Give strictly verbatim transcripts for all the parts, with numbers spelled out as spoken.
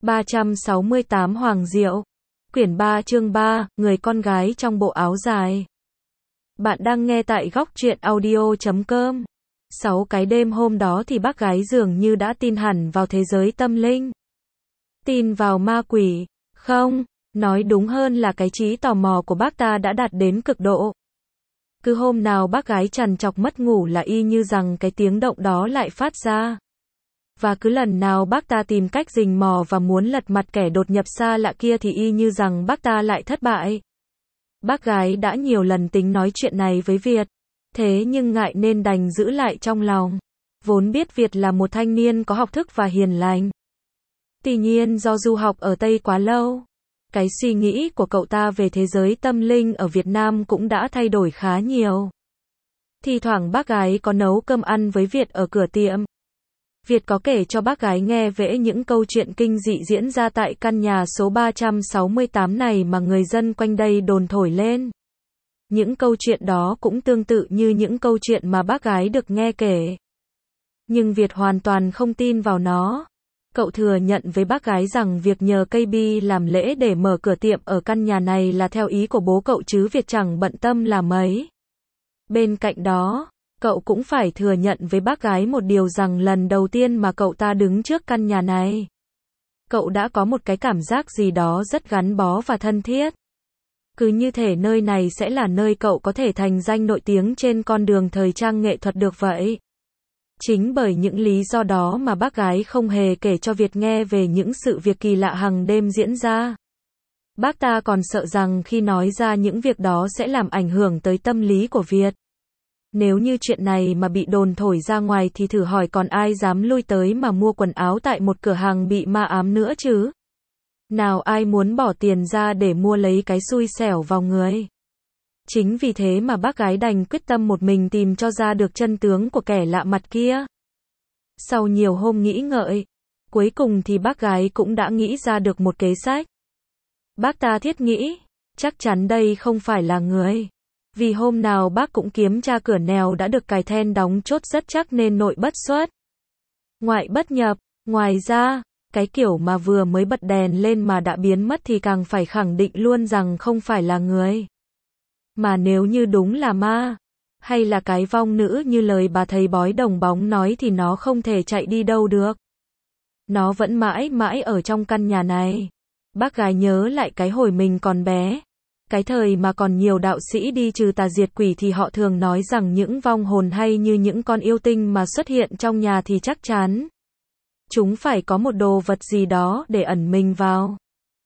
ba trăm sáu mươi tám Hoàng Diệu. Quyển ba chương ba, Người con gái trong bộ áo dài. Bạn đang nghe tại góc truyện audio chấm com. Sáu cái đêm hôm đó thì bác gái dường như đã tin hẳn vào thế giới tâm linh. Tin vào ma quỷ. Không, nói đúng hơn là cái trí tò mò của bác ta đã đạt đến cực độ. Cứ hôm nào bác gái trằn trọc mất ngủ là y như rằng cái tiếng động đó lại phát ra. Và cứ lần nào bác ta tìm cách rình mò và muốn lật mặt kẻ đột nhập xa lạ kia thì y như rằng bác ta lại thất bại. Bác gái đã nhiều lần tính nói chuyện này với Việt. Thế nhưng ngại nên đành giữ lại trong lòng. Vốn biết Việt là một thanh niên có học thức và hiền lành. Tuy nhiên do du học ở Tây quá lâu, cái suy nghĩ của cậu ta về thế giới tâm linh ở Việt Nam cũng đã thay đổi khá nhiều. Thì thoảng bác gái có nấu cơm ăn với Việt ở cửa tiệm. Việt có kể cho bác gái nghe về những câu chuyện kinh dị diễn ra tại căn nhà số ba trăm sáu mươi tám này mà người dân quanh đây đồn thổi lên. Những câu chuyện đó cũng tương tự như những câu chuyện mà bác gái được nghe kể. Nhưng Việt hoàn toàn không tin vào nó. Cậu thừa nhận với bác gái rằng việc nhờ cây bi làm lễ để mở cửa tiệm ở căn nhà này là theo ý của bố cậu chứ Việt chẳng bận tâm là mấy. Bên cạnh đó, cậu cũng phải thừa nhận với bác gái một điều rằng lần đầu tiên mà cậu ta đứng trước căn nhà này, cậu đã có một cái cảm giác gì đó rất gắn bó và thân thiết. Cứ như thể nơi này sẽ là nơi cậu có thể thành danh nổi tiếng trên con đường thời trang nghệ thuật được vậy. Chính bởi những lý do đó mà bác gái không hề kể cho Việt nghe về những sự việc kỳ lạ hàng đêm diễn ra. Bác ta còn sợ rằng khi nói ra những việc đó sẽ làm ảnh hưởng tới tâm lý của Việt. Nếu như chuyện này mà bị đồn thổi ra ngoài thì thử hỏi còn ai dám lui tới mà mua quần áo tại một cửa hàng bị ma ám nữa chứ? Nào ai muốn bỏ tiền ra để mua lấy cái xui xẻo vào người? Chính vì thế mà bác gái đành quyết tâm một mình tìm cho ra được chân tướng của kẻ lạ mặt kia. Sau nhiều hôm nghĩ ngợi, cuối cùng thì bác gái cũng đã nghĩ ra được một kế sách. Bác ta thiết nghĩ, chắc chắn đây không phải là người. Vì hôm nào bác cũng kiếm tra cửa nèo đã được cài then đóng chốt rất chắc nên nội bất xuất, ngoại bất nhập. Ngoài ra, cái kiểu mà vừa mới bật đèn lên mà đã biến mất thì càng phải khẳng định luôn rằng không phải là người. Mà nếu như đúng là ma, hay là cái vong nữ như lời bà thầy bói đồng bóng nói thì nó không thể chạy đi đâu được. Nó vẫn mãi mãi ở trong căn nhà này. Bác gái nhớ lại cái hồi mình còn bé. Cái thời mà còn nhiều đạo sĩ đi trừ tà diệt quỷ thì họ thường nói rằng những vong hồn hay như những con yêu tinh mà xuất hiện trong nhà thì chắc chắn chúng phải có một đồ vật gì đó để ẩn mình vào.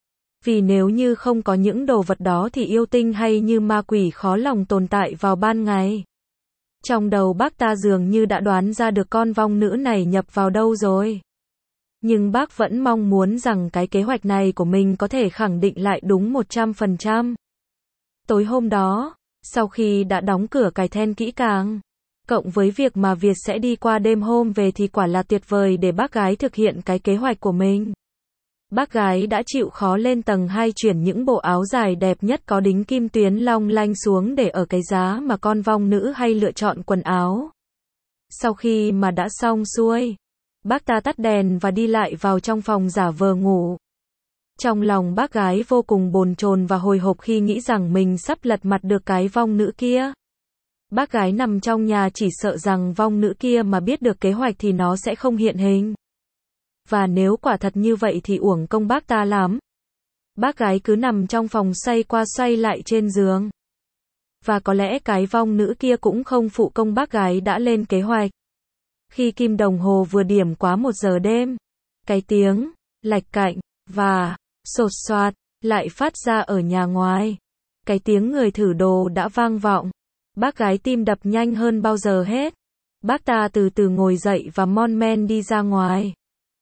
Vì nếu như không có những đồ vật đó thì yêu tinh hay như ma quỷ khó lòng tồn tại vào ban ngày. Trong đầu bác ta dường như đã đoán ra được con vong nữ này nhập vào đâu rồi. Nhưng bác vẫn mong muốn rằng cái kế hoạch này của mình có thể khẳng định lại đúng một trăm phần trăm. Tối hôm đó, sau khi đã đóng cửa cài then kỹ càng, cộng với việc mà Việt sẽ đi qua đêm hôm về thì quả là tuyệt vời để bác gái thực hiện cái kế hoạch của mình. Bác gái đã chịu khó lên tầng hai chuyển những bộ áo dài đẹp nhất có đính kim tuyến long lanh xuống để ở cái giá mà con vong nữ hay lựa chọn quần áo. Sau khi mà đã xong xuôi, bác ta tắt đèn và đi lại vào trong phòng giả vờ ngủ. Trong lòng bác gái vô cùng bồn chồn và hồi hộp khi nghĩ rằng mình sắp lật mặt được cái vong nữ kia. Bác gái nằm trong nhà chỉ sợ rằng vong nữ kia mà biết được kế hoạch thì nó sẽ không hiện hình. Và nếu quả thật như vậy thì uổng công bác ta lắm. Bác gái cứ nằm trong phòng xoay qua xoay lại trên giường. Và có lẽ cái vong nữ kia cũng không phụ công bác gái đã lên kế hoạch. Khi kim đồng hồ vừa điểm quá một giờ đêm, cái tiếng lạch cạnh và sột soạt lại phát ra ở nhà ngoài. Cái tiếng người thử đồ đã vang vọng. Bác gái tim đập nhanh hơn bao giờ hết. Bác ta từ từ ngồi dậy và mon men đi ra ngoài.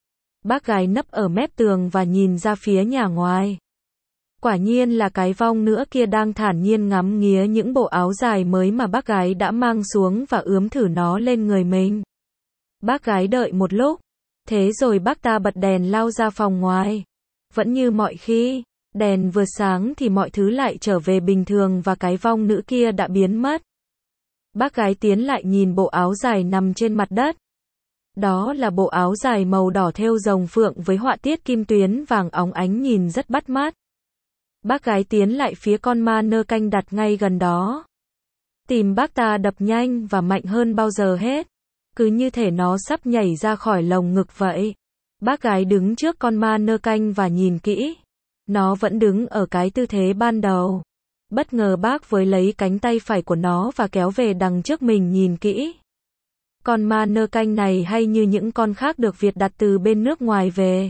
Bác gái nấp ở mép tường và nhìn ra phía nhà ngoài. Quả nhiên là cái vong nữa kia đang thản nhiên ngắm nghía những bộ áo dài mới mà bác gái đã mang xuống và ướm thử nó lên người mình. Bác gái đợi một lúc, thế rồi bác ta bật đèn lao ra phòng ngoài. Vẫn như mọi khi, đèn vừa sáng thì mọi thứ lại trở về bình thường và cái vong nữ kia đã biến mất. Bác gái tiến lại nhìn bộ áo dài nằm trên mặt đất. Đó là bộ áo dài màu đỏ thêu rồng phượng với họa tiết kim tuyến vàng óng ánh nhìn rất bắt mắt. Bác gái tiến lại phía con ma nơ canh đặt ngay gần đó. Tim bác ta đập nhanh và mạnh hơn bao giờ hết. Cứ như thể nó sắp nhảy ra khỏi lồng ngực vậy. Bác gái đứng trước con ma nơ canh và nhìn kỹ. Nó vẫn đứng ở cái tư thế ban đầu. Bất ngờ bác với lấy cánh tay phải của nó và kéo về đằng trước mình nhìn kỹ. Con ma nơ canh này hay như những con khác được Việt đặt từ bên nước ngoài về.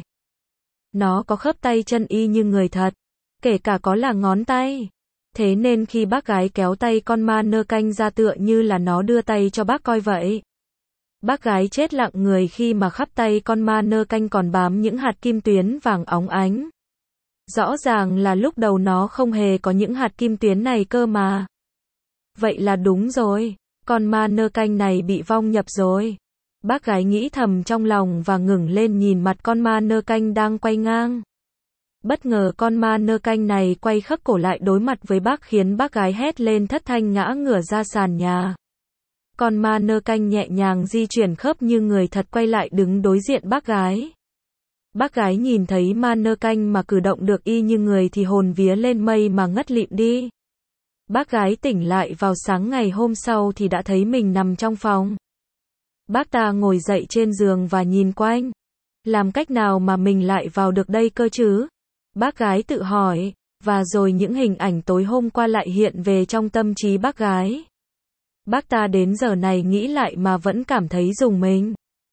Nó có khớp tay chân y như người thật. Kể cả có là ngón tay. Thế nên khi bác gái kéo tay con ma nơ canh ra tựa như là nó đưa tay cho bác coi vậy. Bác gái chết lặng người khi mà khắp tay con ma nơ canh còn bám những hạt kim tuyến vàng óng ánh. Rõ ràng là lúc đầu nó không hề có những hạt kim tuyến này cơ mà. Vậy là đúng rồi, con ma nơ canh này bị vong nhập rồi. Bác gái nghĩ thầm trong lòng và ngẩng lên nhìn mặt con ma nơ canh đang quay ngang. Bất ngờ con ma nơ canh này quay khấc cổ lại đối mặt với bác khiến bác gái hét lên thất thanh ngã ngửa ra sàn nhà. Con ma nơ canh nhẹ nhàng di chuyển khớp như người thật quay lại đứng đối diện bác gái. Bác gái nhìn thấy ma nơ canh mà cử động được y như người thì hồn vía lên mây mà ngất lịm đi. Bác gái tỉnh lại vào sáng ngày hôm sau thì đã thấy mình nằm trong phòng. Bác ta ngồi dậy trên giường và nhìn quanh. Làm cách nào mà mình lại vào được đây cơ chứ? Bác gái tự hỏi, và rồi những hình ảnh tối hôm qua lại hiện về trong tâm trí bác gái. Bác ta đến giờ này nghĩ lại mà vẫn cảm thấy rùng mình.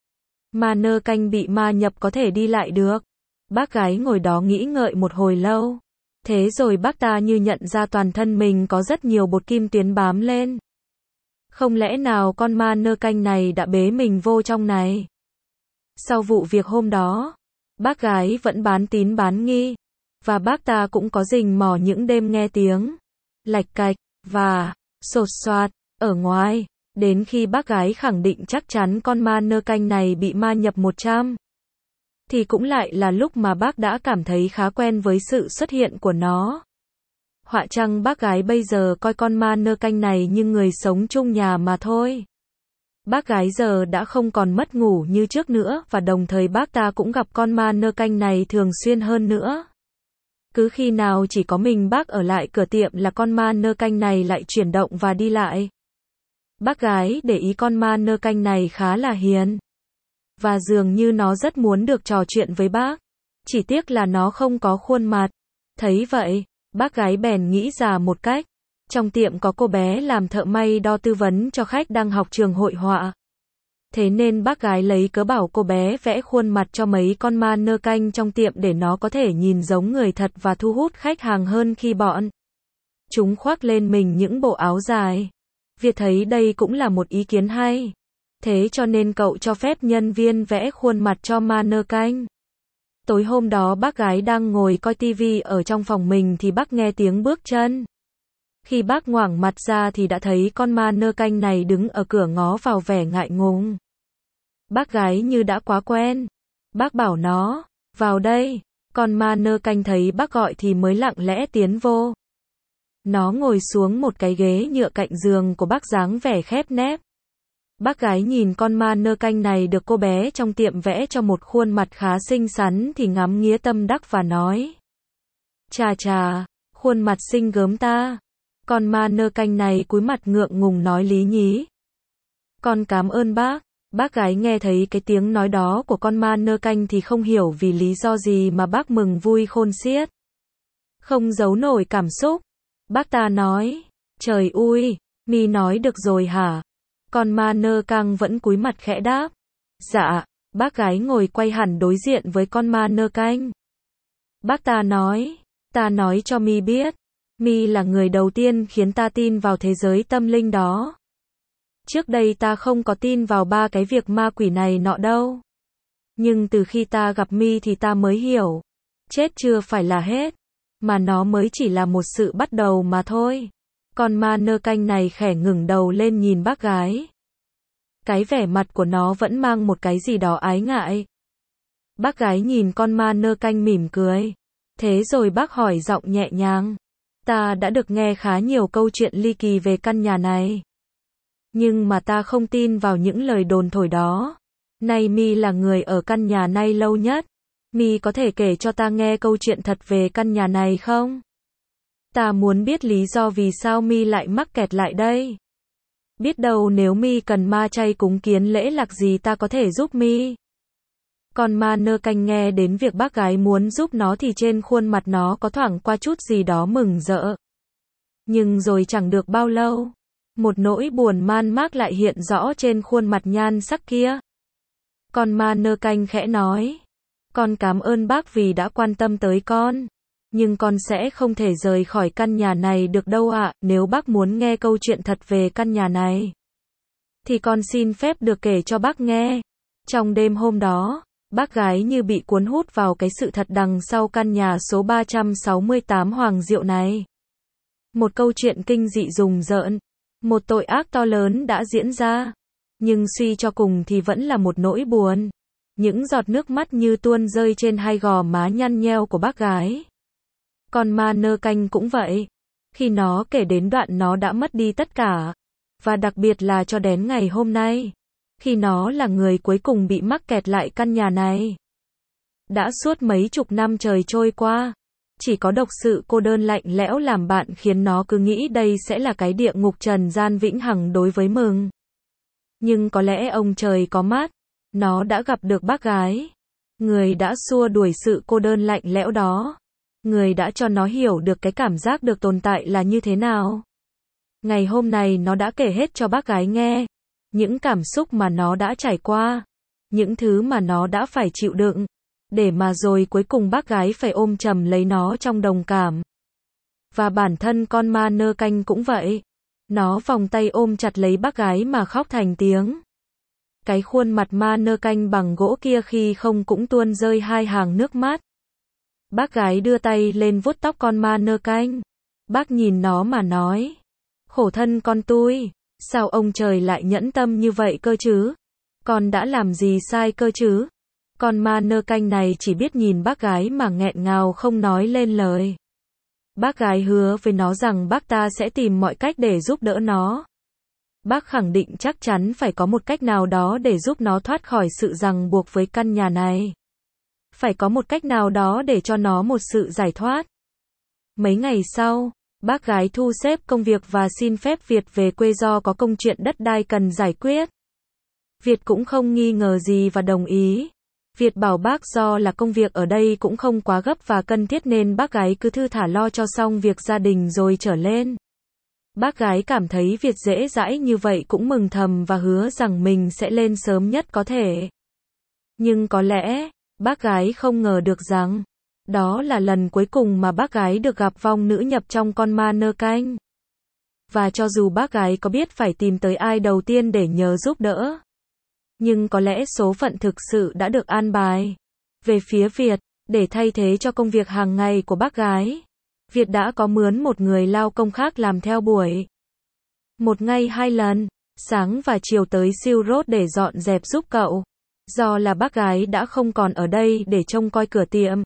Ma nơ canh bị ma nhập có thể đi lại được. Bác gái ngồi đó nghĩ ngợi một hồi lâu. Thế rồi bác ta như nhận ra toàn thân mình có rất nhiều bột kim tuyến bám lên. Không lẽ nào con ma nơ canh này đã bế mình vô trong này? Sau vụ việc hôm đó, bác gái vẫn bán tín bán nghi. Và bác ta cũng có rình mò những đêm nghe tiếng lạch cạch và sột soạt ở ngoài. Đến khi bác gái khẳng định chắc chắn con ma nơ canh này bị ma nhập một trăm. Thì cũng lại là lúc mà bác đã cảm thấy khá quen với sự xuất hiện của nó. Họa chăng bác gái bây giờ coi con ma nơ canh này như người sống chung nhà mà thôi. Bác gái giờ đã không còn mất ngủ như trước nữa và đồng thời bác ta cũng gặp con ma nơ canh này thường xuyên hơn nữa. Cứ khi nào chỉ có mình bác ở lại cửa tiệm là con ma nơ canh này lại chuyển động và đi lại. Bác gái để ý con ma nơ canh này khá là hiền. Và dường như nó rất muốn được trò chuyện với bác. Chỉ tiếc là nó không có khuôn mặt. Thấy vậy, bác gái bèn nghĩ ra một cách. Trong tiệm có cô bé làm thợ may đo tư vấn cho khách đang học trường hội họa. Thế nên bác gái lấy cớ bảo cô bé vẽ khuôn mặt cho mấy con ma nơ canh trong tiệm để nó có thể nhìn giống người thật và thu hút khách hàng hơn khi bọn chúng khoác lên mình những bộ áo dài. Việt thấy đây cũng là một ý kiến hay. Thế cho nên cậu cho phép nhân viên vẽ khuôn mặt cho ma nơ canh. Tối hôm đó bác gái đang ngồi coi tivi ở trong phòng mình thì bác nghe tiếng bước chân. Khi bác ngoảnh mặt ra thì đã thấy con ma nơ canh này đứng ở cửa ngó vào vẻ ngại ngùng. Bác gái như đã quá quen. Bác bảo nó, vào đây. Con ma nơ canh thấy bác gọi thì mới lặng lẽ tiến vô. Nó ngồi xuống một cái ghế nhựa cạnh giường của bác dáng vẻ khép nép. Bác gái nhìn con ma nơ canh này được cô bé trong tiệm vẽ cho một khuôn mặt khá xinh xắn thì ngắm nghía tâm đắc và nói. Chà chà, khuôn mặt xinh gớm ta. Con ma nơ canh này cúi mặt ngượng ngùng nói lý nhí. Con cảm ơn bác. Bác gái nghe thấy cái tiếng nói đó của con ma nơ canh thì không hiểu vì lý do gì mà bác mừng vui khôn xiết. Không giấu nổi cảm xúc. Bác ta nói, trời ui, mi nói được rồi hả? Con ma nơ căng vẫn cúi mặt khẽ đáp. Dạ, bác gái ngồi quay hẳn đối diện với con ma nơ canh. Bác ta nói, ta nói cho mi biết, mi là người đầu tiên khiến ta tin vào thế giới tâm linh đó. Trước đây ta không có tin vào ba cái việc ma quỷ này nọ đâu. Nhưng từ khi ta gặp mi thì ta mới hiểu. Chết chưa phải là hết. Mà nó mới chỉ là một sự bắt đầu mà thôi. Con ma nơ canh này khẽ ngẩng đầu lên nhìn bác gái. Cái vẻ mặt của nó vẫn mang một cái gì đó ái ngại. Bác gái nhìn con ma nơ canh mỉm cười. Thế rồi bác hỏi giọng nhẹ nhàng. Ta đã được nghe khá nhiều câu chuyện ly kỳ về căn nhà này. Nhưng mà ta không tin vào những lời đồn thổi đó. Này mi là người ở căn nhà này lâu nhất. Mi có thể kể cho ta nghe câu chuyện thật về căn nhà này không? Ta muốn biết lý do vì sao mi lại mắc kẹt lại đây. Biết đâu nếu mi cần ma chay cúng kiến lễ lạc gì ta có thể giúp mi. Con ma nơ canh nghe đến việc bác gái muốn giúp nó thì trên khuôn mặt nó có thoảng qua chút gì đó mừng rỡ. Nhưng rồi chẳng được bao lâu, một nỗi buồn man mác lại hiện rõ trên khuôn mặt nhan sắc kia. Con ma nơ canh khẽ nói, con cảm ơn bác vì đã quan tâm tới con. Nhưng con sẽ không thể rời khỏi căn nhà này được đâu ạ. Nếu bác muốn nghe câu chuyện thật về căn nhà này, thì con xin phép được kể cho bác nghe. Trong đêm hôm đó, bác gái như bị cuốn hút vào cái sự thật đằng sau căn nhà số ba trăm sáu mươi tám Hoàng Diệu này. Một câu chuyện kinh dị rùng rợn, một tội ác to lớn đã diễn ra. Nhưng suy cho cùng thì vẫn là một nỗi buồn. Những giọt nước mắt như tuôn rơi trên hai gò má nhăn nheo của bác gái. Con ma nơ canh cũng vậy. Khi nó kể đến đoạn nó đã mất đi tất cả. Và đặc biệt là cho đến ngày hôm nay. Khi nó là người cuối cùng bị mắc kẹt lại căn nhà này. Đã suốt mấy chục năm trời trôi qua. Chỉ có độc sự cô đơn lạnh lẽo làm bạn khiến nó cứ nghĩ đây sẽ là cái địa ngục trần gian vĩnh hằng đối với Mừng. Nhưng có lẽ ông trời có mắt. Nó đã gặp được bác gái. Người đã xua đuổi sự cô đơn lạnh lẽo đó. Người đã cho nó hiểu được cái cảm giác được tồn tại là như thế nào. Ngày hôm nay nó đã kể hết cho bác gái nghe. Những cảm xúc mà nó đã trải qua. Những thứ mà nó đã phải chịu đựng. Để mà rồi cuối cùng bác gái phải ôm chầm lấy nó trong đồng cảm. Và bản thân con ma nơ canh cũng vậy. Nó vòng tay ôm chặt lấy bác gái mà khóc thành tiếng. Cái khuôn mặt ma nơ canh bằng gỗ kia khi không cũng tuôn rơi hai hàng nước mắt. Bác gái đưa tay lên vuốt tóc con ma nơ canh. Bác nhìn nó mà nói. Khổ thân con tui. Sao ông trời lại nhẫn tâm như vậy cơ chứ? Con đã làm gì sai cơ chứ? Con ma nơ canh này chỉ biết nhìn bác gái mà nghẹn ngào không nói lên lời. Bác gái hứa với nó rằng bác ta sẽ tìm mọi cách để giúp đỡ nó. Bác khẳng định chắc chắn phải có một cách nào đó để giúp nó thoát khỏi sự ràng buộc với căn nhà này. Phải có một cách nào đó để cho nó một sự giải thoát. Mấy ngày sau, bác gái thu xếp công việc và xin phép Việt về quê do có công chuyện đất đai cần giải quyết. Việt cũng không nghi ngờ gì và đồng ý. Việt bảo bác do là công việc ở đây cũng không quá gấp và cần thiết nên bác gái cứ thư thả lo cho xong việc gia đình rồi trở lên. Bác gái cảm thấy Việt dễ dãi như vậy cũng mừng thầm và hứa rằng mình sẽ lên sớm nhất có thể. Nhưng có lẽ, bác gái không ngờ được rằng, đó là lần cuối cùng mà bác gái được gặp vong nữ nhập trong con ma nơ canh. Và cho dù bác gái có biết phải tìm tới ai đầu tiên để nhờ giúp đỡ, nhưng có lẽ số phận thực sự đã được an bài. Về phía Việt, để thay thế cho công việc hàng ngày của bác gái, Việt đã có mướn một người lao công khác làm theo buổi. Một ngày hai lần, sáng và chiều tới siêu rốt để dọn dẹp giúp cậu. Do là bác gái đã không còn ở đây để trông coi cửa tiệm.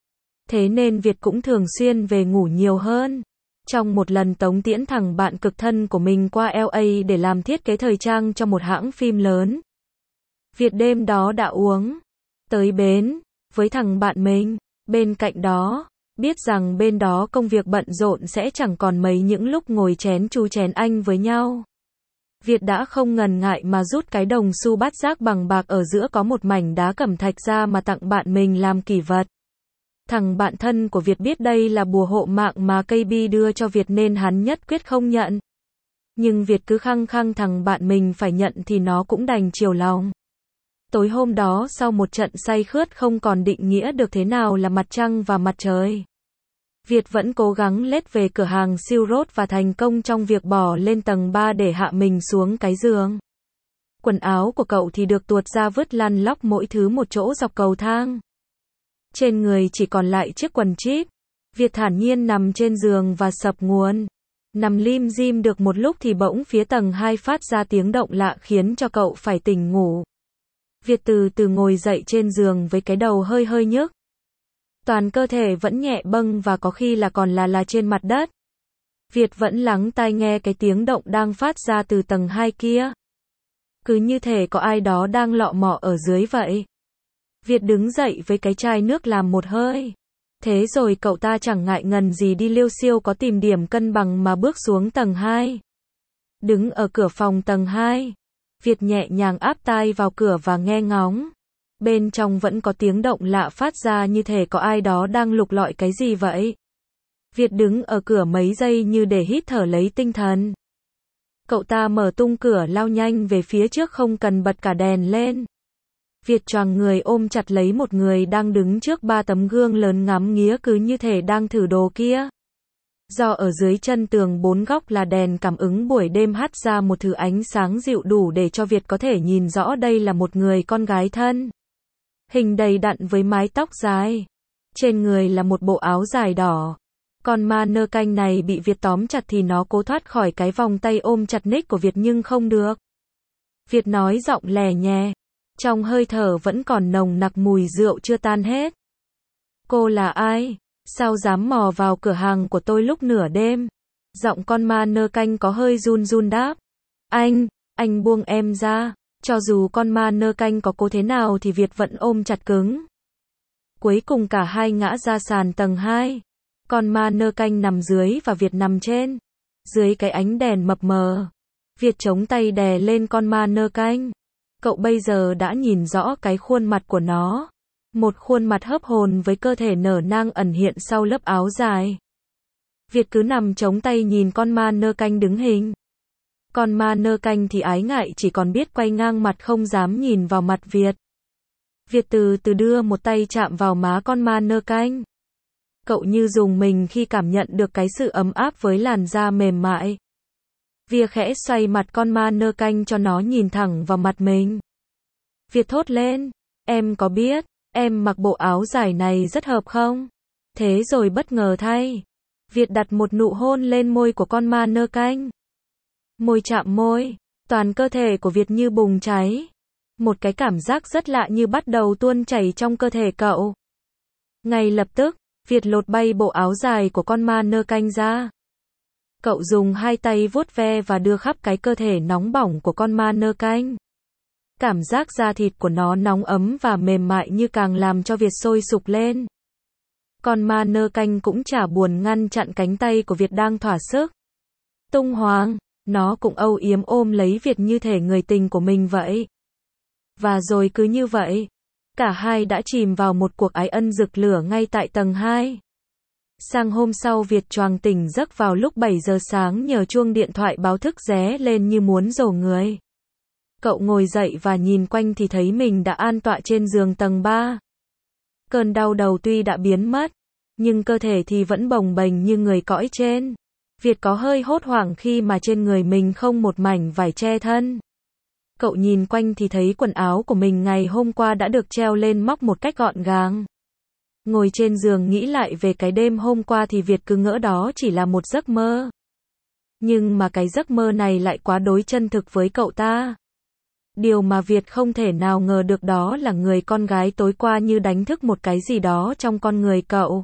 Thế nên Việt cũng thường xuyên về ngủ nhiều hơn. Trong một lần Tống tiễn thằng bạn cực thân của mình qua L A để làm thiết kế thời trang cho một hãng phim lớn. Việt đêm đó đã uống tới bến với thằng bạn mình. Bên cạnh đó, biết rằng bên đó công việc bận rộn sẽ chẳng còn mấy những lúc ngồi chén chu chén anh với nhau. Việt đã không ngần ngại mà rút cái đồng xu bát giác bằng bạc ở giữa có một mảnh đá cẩm thạch ra mà tặng bạn mình làm kỷ vật. Thằng bạn thân của Việt biết đây là bùa hộ mạng mà ca bê đưa cho Việt nên hắn nhất quyết không nhận. Nhưng Việt cứ khăng khăng thằng bạn mình phải nhận thì nó cũng đành chiều lòng. Tối hôm đó sau một trận say khướt không còn định nghĩa được thế nào là mặt trăng và mặt trời, Việt vẫn cố gắng lết về cửa hàng siêu rốt và thành công trong việc bỏ lên tầng ba để hạ mình xuống cái giường. Quần áo của cậu thì được tuột ra vứt lăn lóc mỗi thứ một chỗ dọc cầu thang. Trên người chỉ còn lại chiếc quần jeep. Việt thản nhiên nằm trên giường và sập nguồn. Nằm lim dim được một lúc thì bỗng phía tầng hai phát ra tiếng động lạ khiến cho cậu phải tỉnh ngủ. Việt từ từ ngồi dậy trên giường với cái đầu hơi hơi nhức. Toàn cơ thể vẫn nhẹ bâng và có khi là còn là là trên mặt đất. Việt vẫn lắng tai nghe cái tiếng động đang phát ra từ tầng hai kia. Cứ như thể có ai đó đang lọ mọ ở dưới vậy. Việt đứng dậy với cái chai nước làm một hơi. Thế rồi cậu ta chẳng ngại ngần gì đi liêu xiêu có tìm điểm cân bằng mà bước xuống tầng hai. Đứng ở cửa phòng tầng hai, Việt nhẹ nhàng áp tai vào cửa và nghe ngóng. Bên trong vẫn có tiếng động lạ phát ra như thể có ai đó đang lục lọi cái gì vậy. Việt đứng ở cửa mấy giây như để hít thở lấy tinh thần. Cậu ta mở tung cửa lao nhanh về phía trước không cần bật cả đèn lên. Việt choàng người ôm chặt lấy một người đang đứng trước ba tấm gương lớn ngắm nghía cứ như thể đang thử đồ kia. Do ở dưới chân tường bốn góc là đèn cảm ứng buổi đêm hắt ra một thứ ánh sáng dịu đủ để cho Việt có thể nhìn rõ đây là một người con gái thân. Hình đầy đặn với mái tóc dài. Trên người là một bộ áo dài đỏ. Con ma nơ canh này bị Việt tóm chặt thì nó cố thoát khỏi cái vòng tay ôm chặt ních của Việt nhưng không được. Việt nói giọng lè nhè. Trong hơi thở vẫn còn nồng nặc mùi rượu chưa tan hết. Cô là ai? Sao dám mò vào cửa hàng của tôi lúc nửa đêm? Giọng con ma nơ canh có hơi run run đáp. Anh, anh buông em ra. Cho dù con ma nơ canh có cố thế nào thì Việt vẫn ôm chặt cứng. Cuối cùng cả hai ngã ra sàn tầng hai. Con ma nơ canh nằm dưới và Việt nằm trên. Dưới cái ánh đèn mập mờ, Việt chống tay đè lên con ma nơ canh. Cậu bây giờ đã nhìn rõ cái khuôn mặt của nó. Một khuôn mặt hớp hồn với cơ thể nở nang ẩn hiện sau lớp áo dài. Việt cứ nằm chống tay nhìn con ma nơ canh đứng hình. Con ma nơ canh thì ái ngại chỉ còn biết quay ngang mặt không dám nhìn vào mặt Việt. Việt từ từ đưa một tay chạm vào má con ma nơ canh. Cậu như rùng mình khi cảm nhận được cái sự ấm áp với làn da mềm mại. Việt khẽ xoay mặt con ma nơ canh cho nó nhìn thẳng vào mặt mình. Việt thốt lên, em có biết, em mặc bộ áo dài này rất hợp không? Thế rồi bất ngờ thay, Việt đặt một nụ hôn lên môi của con ma nơ canh. Môi chạm môi, toàn cơ thể của Việt như bùng cháy. Một cái cảm giác rất lạ như bắt đầu tuôn chảy trong cơ thể cậu. Ngay lập tức, Việt lột bay bộ áo dài của con ma nơ canh ra. Cậu dùng hai tay vuốt ve và đưa khắp cái cơ thể nóng bỏng của con ma nơ canh. Cảm giác da thịt của nó nóng ấm và mềm mại như càng làm cho Việt sôi sục lên. Con ma nơ canh cũng chả buồn ngăn chặn cánh tay của Việt đang thỏa sức tung hoang, nó cũng âu yếm ôm lấy Việt như thể người tình của mình vậy. Và rồi cứ như vậy, cả hai đã chìm vào một cuộc ái ân rực lửa ngay tại tầng hai. Sang hôm sau Việt choàng tỉnh giấc vào lúc bảy giờ sáng nhờ chuông điện thoại báo thức ré lên như muốn rổ người. Cậu ngồi dậy và nhìn quanh thì thấy mình đã an tọa trên giường tầng ba. Cơn đau đầu tuy đã biến mất, nhưng cơ thể thì vẫn bồng bềnh như người cõi trên. Việt có hơi hốt hoảng khi mà trên người mình không một mảnh vải che thân. Cậu nhìn quanh thì thấy quần áo của mình ngày hôm qua đã được treo lên móc một cách gọn gàng. Ngồi trên giường nghĩ lại về cái đêm hôm qua thì Việt cứ ngỡ đó chỉ là một giấc mơ. Nhưng mà cái giấc mơ này lại quá đối chân thực với cậu ta. Điều mà Việt không thể nào ngờ được đó là người con gái tối qua như đánh thức một cái gì đó trong con người cậu.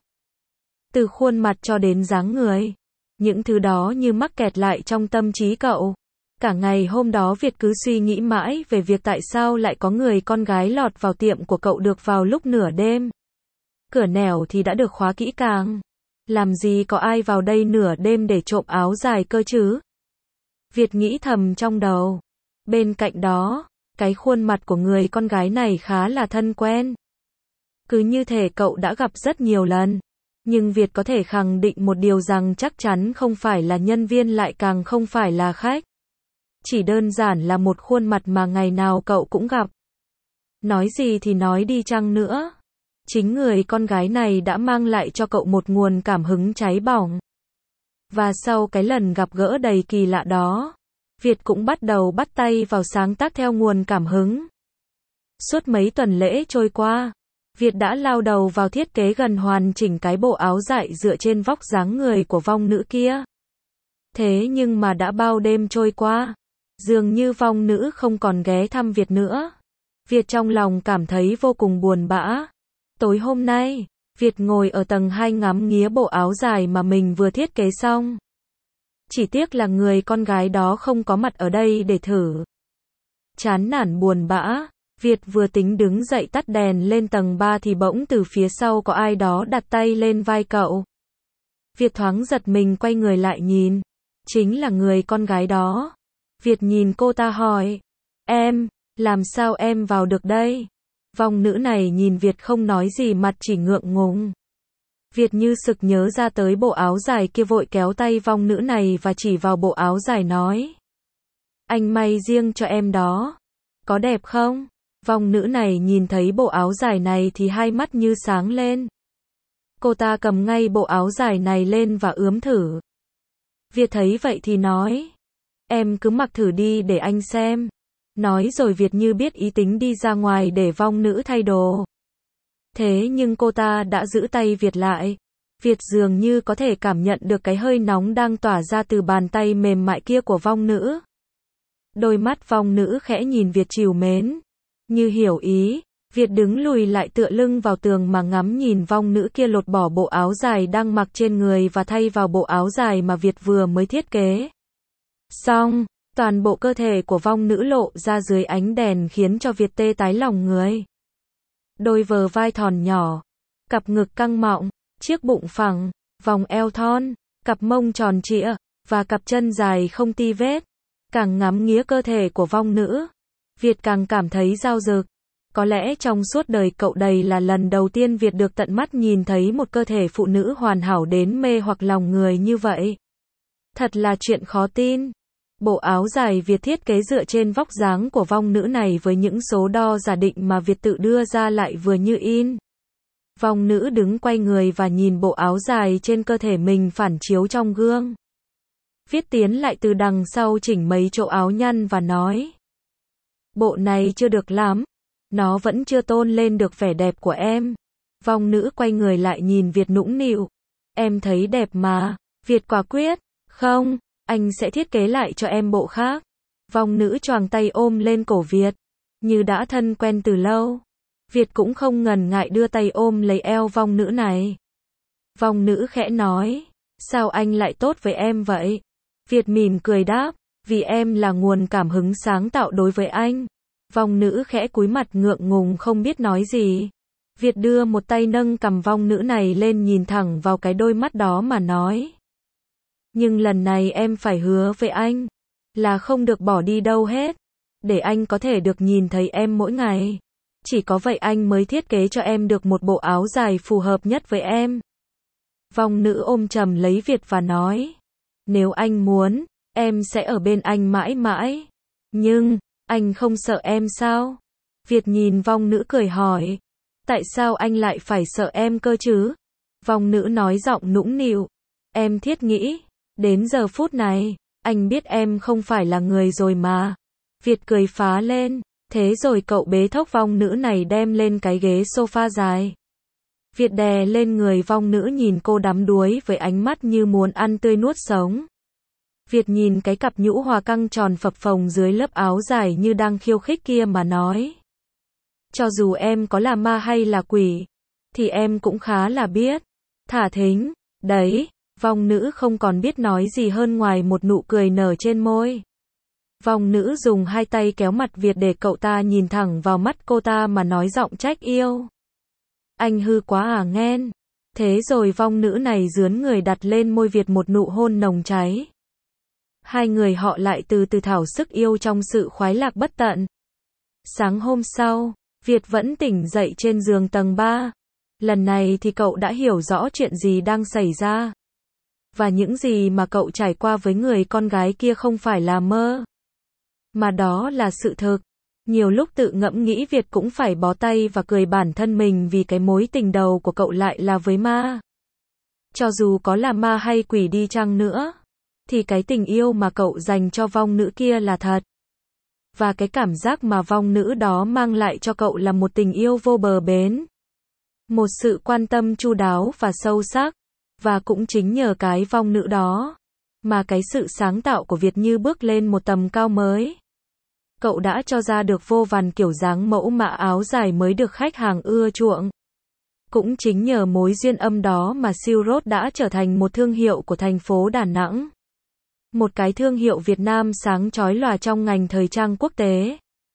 Từ khuôn mặt cho đến dáng người. Những thứ đó như mắc kẹt lại trong tâm trí cậu. Cả ngày hôm đó Việt cứ suy nghĩ mãi về việc tại sao lại có người con gái lọt vào tiệm của cậu được vào lúc nửa đêm. Cửa nẻo thì đã được khóa kỹ càng. Làm gì có ai vào đây nửa đêm để trộm áo dài cơ chứ? Việt nghĩ thầm trong đầu. Bên cạnh đó, cái khuôn mặt của người con gái này khá là thân quen. Cứ như thể cậu đã gặp rất nhiều lần. Nhưng Việt có thể khẳng định một điều rằng chắc chắn không phải là nhân viên lại càng không phải là khách. Chỉ đơn giản là một khuôn mặt mà ngày nào cậu cũng gặp. Nói gì thì nói đi chăng nữa. Chính người con gái này đã mang lại cho cậu một nguồn cảm hứng cháy bỏng. Và sau cái lần gặp gỡ đầy kỳ lạ đó, Việt cũng bắt đầu bắt tay vào sáng tác theo nguồn cảm hứng. Suốt mấy tuần lễ trôi qua, Việt đã lao đầu vào thiết kế gần hoàn chỉnh cái bộ áo dại dựa trên vóc dáng người của vong nữ kia. Thế nhưng mà đã bao đêm trôi qua, dường như vong nữ không còn ghé thăm Việt nữa. Việt trong lòng cảm thấy vô cùng buồn bã. Tối hôm nay, Việt ngồi ở tầng hai ngắm nghía bộ áo dài mà mình vừa thiết kế xong. Chỉ tiếc là người con gái đó không có mặt ở đây để thử. Chán nản buồn bã, Việt vừa tính đứng dậy tắt đèn lên tầng ba thì bỗng từ phía sau có ai đó đặt tay lên vai cậu. Việt thoáng giật mình quay người lại nhìn. Chính là người con gái đó. Việt nhìn cô ta hỏi. Em, làm sao em vào được đây? Vong nữ này nhìn Việt không nói gì, mặt chỉ ngượng ngùng. Việt như sực nhớ ra tới bộ áo dài kia, vội kéo tay vong nữ này và chỉ vào bộ áo dài nói. Anh may riêng cho em đó. Có đẹp không? Vong nữ này nhìn thấy bộ áo dài này thì hai mắt như sáng lên. Cô ta cầm ngay bộ áo dài này lên và ướm thử. Việt thấy vậy thì nói. Em cứ mặc thử đi để anh xem. Nói rồi Việt như biết ý tính đi ra ngoài để vong nữ thay đồ. Thế nhưng cô ta đã giữ tay Việt lại. Việt dường như có thể cảm nhận được cái hơi nóng đang tỏa ra từ bàn tay mềm mại kia của vong nữ. Đôi mắt vong nữ khẽ nhìn Việt trìu mến. Như hiểu ý, Việt đứng lùi lại tựa lưng vào tường mà ngắm nhìn vong nữ kia lột bỏ bộ áo dài đang mặc trên người và thay vào bộ áo dài mà Việt vừa mới thiết kế. Xong, toàn bộ cơ thể của vong nữ lộ ra dưới ánh đèn khiến cho Việt tê tái lòng người. Đôi vờ vai thòn nhỏ, cặp ngực căng mọng, chiếc bụng phẳng, vòng eo thon, cặp mông tròn trịa, và cặp chân dài không ti vết. Càng ngắm nghía cơ thể của vong nữ, Việt càng cảm thấy dao dực. Có lẽ trong suốt đời cậu đây là lần đầu tiên Việt được tận mắt nhìn thấy một cơ thể phụ nữ hoàn hảo đến mê hoặc lòng người như vậy. Thật là chuyện khó tin. Bộ áo dài Việt thiết kế dựa trên vóc dáng của vong nữ này với những số đo giả định mà Việt tự đưa ra lại vừa như in. Vong nữ đứng quay người và nhìn bộ áo dài trên cơ thể mình phản chiếu trong gương. Việt tiến lại từ đằng sau chỉnh mấy chỗ áo nhăn và nói. Bộ này chưa được lắm. Nó vẫn chưa tôn lên được vẻ đẹp của em. Vong nữ quay người lại nhìn Việt nũng nịu. Em thấy đẹp mà. Việt quả quyết. Không, anh sẽ thiết kế lại cho em bộ khác. Vong nữ choàng tay ôm lên cổ Việt. Như đã thân quen từ lâu. Việt cũng không ngần ngại đưa tay ôm lấy eo vong nữ này. Vong nữ khẽ nói. Sao anh lại tốt với em vậy? Việt mỉm cười đáp. Vì em là nguồn cảm hứng sáng tạo đối với anh. Vong nữ khẽ cúi mặt ngượng ngùng không biết nói gì. Việt đưa một tay nâng cằm vong nữ này lên nhìn thẳng vào cái đôi mắt đó mà nói. Nhưng lần này em phải hứa với anh. Là không được bỏ đi đâu hết. Để anh có thể được nhìn thấy em mỗi ngày. Chỉ có vậy anh mới thiết kế cho em được một bộ áo dài phù hợp nhất với em. Vong nữ ôm chầm lấy Việt và nói. Nếu anh muốn, em sẽ ở bên anh mãi mãi. Nhưng, anh không sợ em sao? Việt nhìn vong nữ cười hỏi. Tại sao anh lại phải sợ em cơ chứ? Vong nữ nói giọng nũng nịu. Em thiết nghĩ. Đến giờ phút này, anh biết em không phải là người rồi mà. Việt cười phá lên. Thế rồi cậu bế thốc vong nữ này đem lên cái ghế sofa dài. Việt đè lên người vong nữ nhìn cô đắm đuối với ánh mắt như muốn ăn tươi nuốt sống. Việt nhìn cái cặp nhũ hòa căng tròn phập phồng dưới lớp áo dài như đang khiêu khích kia mà nói. Cho dù em có là ma hay là quỷ, thì em cũng khá là biết. Thả thính, đấy, vong nữ không còn biết nói gì hơn ngoài một nụ cười nở trên môi. Vong nữ dùng hai tay kéo mặt Việt để cậu ta nhìn thẳng vào mắt cô ta mà nói giọng trách yêu. Anh hư quá à nghen. Thế rồi vong nữ này dướn người đặt lên môi Việt một nụ hôn nồng cháy. Hai người họ lại từ từ thảo sức yêu trong sự khoái lạc bất tận. Sáng hôm sau, Việt vẫn tỉnh dậy trên giường tầng ba. Lần này thì cậu đã hiểu rõ chuyện gì đang xảy ra. Và những gì mà cậu trải qua với người con gái kia không phải là mơ. Mà đó là sự thực. Nhiều lúc tự ngẫm nghĩ Việt cũng phải bó tay và cười bản thân mình vì cái mối tình đầu của cậu lại là với ma. Cho dù có là ma hay quỷ đi chăng nữa, thì cái tình yêu mà cậu dành cho vong nữ kia là thật. Và cái cảm giác mà vong nữ đó mang lại cho cậu là một tình yêu vô bờ bến. Một sự quan tâm chu đáo và sâu sắc. Và cũng chính nhờ cái vong nữ đó, mà cái sự sáng tạo của Việt như bước lên một tầm cao mới. Cậu đã cho ra được vô vàn kiểu dáng mẫu mã áo dài mới được khách hàng ưa chuộng. Cũng chính nhờ mối duyên âm đó mà Silk Road đã trở thành một thương hiệu của thành phố Đà Nẵng. Một cái thương hiệu Việt Nam sáng chói lòa trong ngành thời trang quốc tế.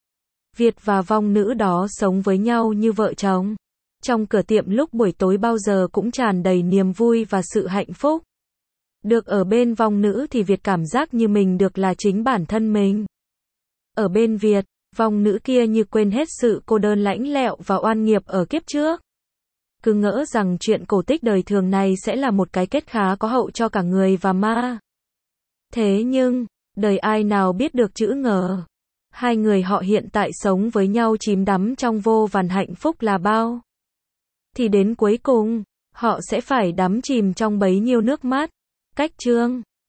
Việt và vong nữ đó sống với nhau như vợ chồng. Trong cửa tiệm lúc buổi tối bao giờ cũng tràn đầy niềm vui và sự hạnh phúc. Được ở bên vong nữ thì Việt cảm giác như mình được là chính bản thân mình. Ở bên Việt, vong nữ kia như quên hết sự cô đơn lãnh lẹo và oan nghiệp ở kiếp trước. Cứ ngỡ rằng chuyện cổ tích đời thường này sẽ là một cái kết khá có hậu cho cả người và ma. Thế nhưng, đời ai nào biết được chữ ngờ. Hai người họ hiện tại sống với nhau chìm đắm trong vô vàn hạnh phúc là bao. Thì đến cuối cùng, họ sẽ phải đắm chìm trong bấy nhiêu nước mắt. Cách chương